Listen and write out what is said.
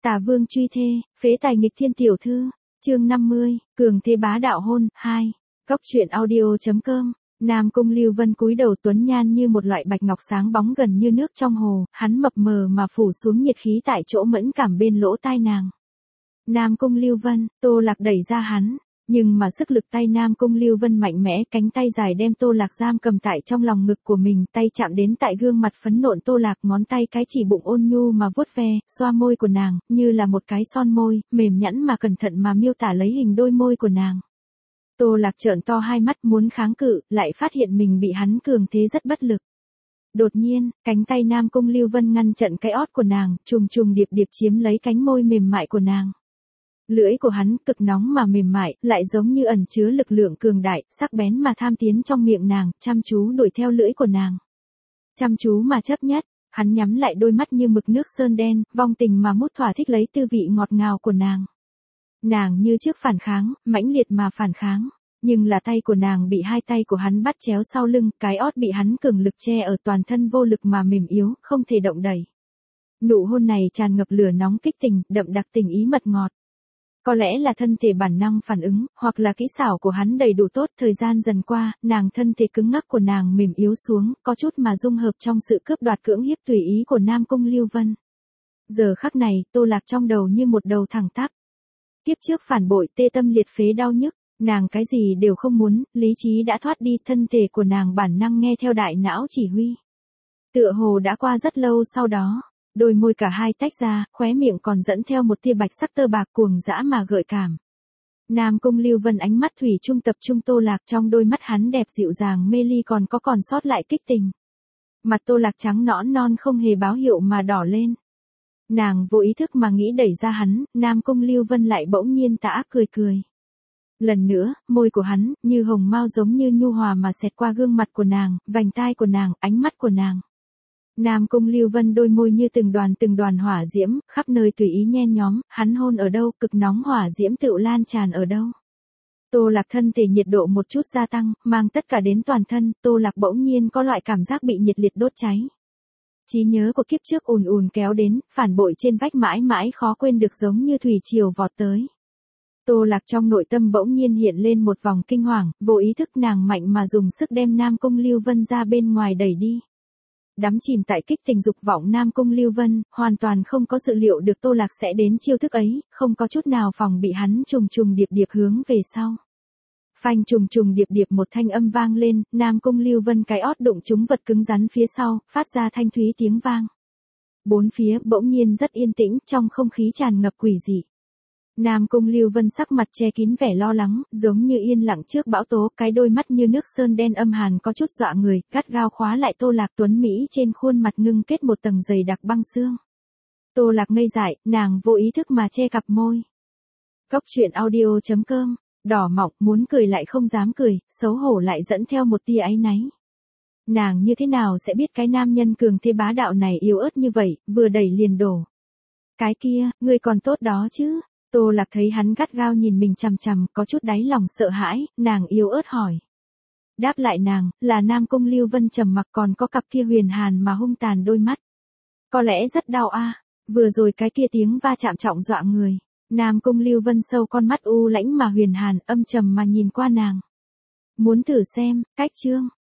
Tả vương truy thê, phế tài nghịch thiên tiểu thư, chương 50, cường thế bá đạo hôn, 2. Góc truyện audio.com. Nam Cung Lưu Vân cúi đầu tuấn nhan như một loại bạch ngọc sáng bóng gần như nước trong hồ, hắn mập mờ mà phủ xuống nhiệt khí tại chỗ mẫn cảm bên lỗ tai nàng. Nam Cung Lưu Vân, Tô Lạc đẩy ra hắn, nhưng mà sức lực tay Nam Cung Lưu Vân mạnh mẽ, cánh tay dài đem Tô Lạc giam cầm tại trong lòng ngực của mình, tay chạm đến tại gương mặt phấn nộn Tô Lạc, ngón tay cái chỉ bụng ôn nhu mà vuốt ve, xoa môi của nàng, như là một cái son môi, mềm nhẵn mà cẩn thận mà miêu tả lấy hình đôi môi của nàng. Tô Lạc trợn to hai mắt muốn kháng cự, lại phát hiện mình bị hắn cường thế rất bất lực. Đột nhiên, cánh tay Nam Cung Lưu Vân ngăn chặn cái ót của nàng, trùng trùng điệp điệp chiếm lấy cánh môi mềm mại của nàng. Lưỡi của hắn cực nóng mà mềm mại, lại giống như ẩn chứa lực lượng cường đại, sắc bén mà tham tiến trong miệng nàng, chăm chú đuổi theo lưỡi của nàng. Chăm chú mà chấp nhất, hắn nhắm lại đôi mắt như mực nước sơn đen, vong tình mà mút thỏa thích lấy tư vị ngọt ngào của nàng. Nàng như trước phản kháng, mãnh liệt mà phản kháng, nhưng là tay của nàng bị hai tay của hắn bắt chéo sau lưng, cái ót bị hắn cường lực che ở, toàn thân vô lực mà mềm yếu, không thể động đậy. Nụ hôn này tràn ngập lửa nóng kích tình, đậm đặc tình ý mật ngọt. Có lẽ là thân thể bản năng phản ứng, hoặc là kỹ xảo của hắn đầy đủ tốt, thời gian dần qua, nàng thân thể cứng ngắc của nàng mềm yếu xuống, có chút mà dung hợp trong sự cướp đoạt cưỡng hiếp tùy ý của Nam Cung Lưu Vân. Giờ khắc này, Tô Lạc trong đầu như một đầu thẳng tắp. Kiếp trước phản bội, tê tâm liệt phế đau nhức, nàng cái gì đều không muốn, lý trí đã thoát đi, thân thể của nàng bản năng nghe theo đại não chỉ huy. Tựa hồ đã qua rất lâu sau đó. Đôi môi cả hai tách ra, khóe miệng còn dẫn theo một tia bạch sắc tơ bạc cuồng dã mà gợi cảm. Nam Cung Lưu Vân ánh mắt thủy chung tập trung Tô Lạc, trong đôi mắt hắn đẹp dịu dàng mê ly còn sót lại kích tình. Mặt Tô Lạc trắng nõn non không hề báo hiệu mà đỏ lên. Nàng vô ý thức mà nghĩ đẩy ra hắn, Nam Cung Lưu Vân lại bỗng nhiên tà ác cười cười. Lần nữa, môi của hắn, như hồng mao giống như nhu hòa mà xẹt qua gương mặt của nàng, vành tai của nàng, ánh mắt của nàng. Nam Cung Lưu Vân đôi môi như từng đoàn hỏa diễm, khắp nơi tùy ý nhen nhóm, hắn hôn ở đâu, cực nóng hỏa diễm tựu lan tràn ở đâu. Tô Lạc thân thể nhiệt độ một chút gia tăng, mang tất cả đến toàn thân, Tô Lạc bỗng nhiên có loại cảm giác bị nhiệt liệt đốt cháy. Trí nhớ của kiếp trước ùn ùn kéo đến, phản bội trên vách mãi mãi khó quên được giống như thủy triều vọt tới. Tô Lạc trong nội tâm bỗng nhiên hiện lên một vòng kinh hoàng, vô ý thức nàng mạnh mà dùng sức đem Nam Cung Lưu Vân ra bên ngoài đẩy đi. Đắm chìm tại kích tình dục vọng Nam Cung Lưu Vân, hoàn toàn không có dự liệu được Tô Lạc sẽ đến chiêu thức ấy, không có chút nào phòng bị hắn trùng trùng điệp điệp hướng về sau. Phanh trùng trùng điệp điệp một thanh âm vang lên, Nam Cung Lưu Vân cái ót đụng trúng vật cứng rắn phía sau, phát ra thanh thúy tiếng vang. Bốn phía bỗng nhiên rất yên tĩnh, trong không khí tràn ngập quỷ dị. Nam Cung Lưu Vân sắc mặt che kín vẻ lo lắng, giống như yên lặng trước bão tố, cái đôi mắt như nước sơn đen âm hàn có chút dọa người, gắt gao khóa lại Tô Lạc tuấn mỹ trên khuôn mặt ngưng kết một tầng dày đặc băng xương. Tô Lạc ngây dại, nàng vô ý thức mà che cặp môi. Góc truyện audio.com, đỏ mọng, muốn cười lại không dám cười, xấu hổ lại dẫn theo một tia áy náy. Nàng như thế nào sẽ biết cái nam nhân cường thế bá đạo này yếu ớt như vậy, vừa đẩy liền đổ. Cái kia, ngươi còn tốt đó chứ? Tô Lạc thấy hắn gắt gao nhìn mình chằm chằm, có chút đáy lòng sợ hãi, nàng yếu ớt hỏi. Đáp lại nàng, là Nam Cung Lưu Vân trầm mặc, còn có cặp kia huyền hàn mà hung tàn đôi mắt. Có lẽ rất đau a, vừa rồi cái kia tiếng va chạm trọng dọa người. Nam Cung Lưu Vân sâu con mắt u lãnh mà huyền hàn, âm trầm mà nhìn qua nàng. Muốn thử xem, cách chương.